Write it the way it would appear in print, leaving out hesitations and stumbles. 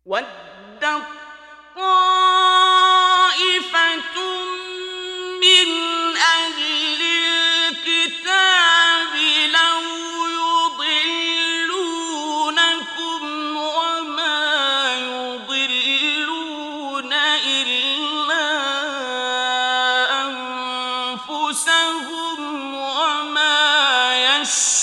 وَدَّت طَّائِفَةٌ مِّنْ أَهْلِ الْكِتَابِ لَوْ يُضِلُّونَكُمْ وَمَا يُضِلُّونَ إِلَّا أَنفُسَهُمْ وَمَا يَشْعُرُونَ.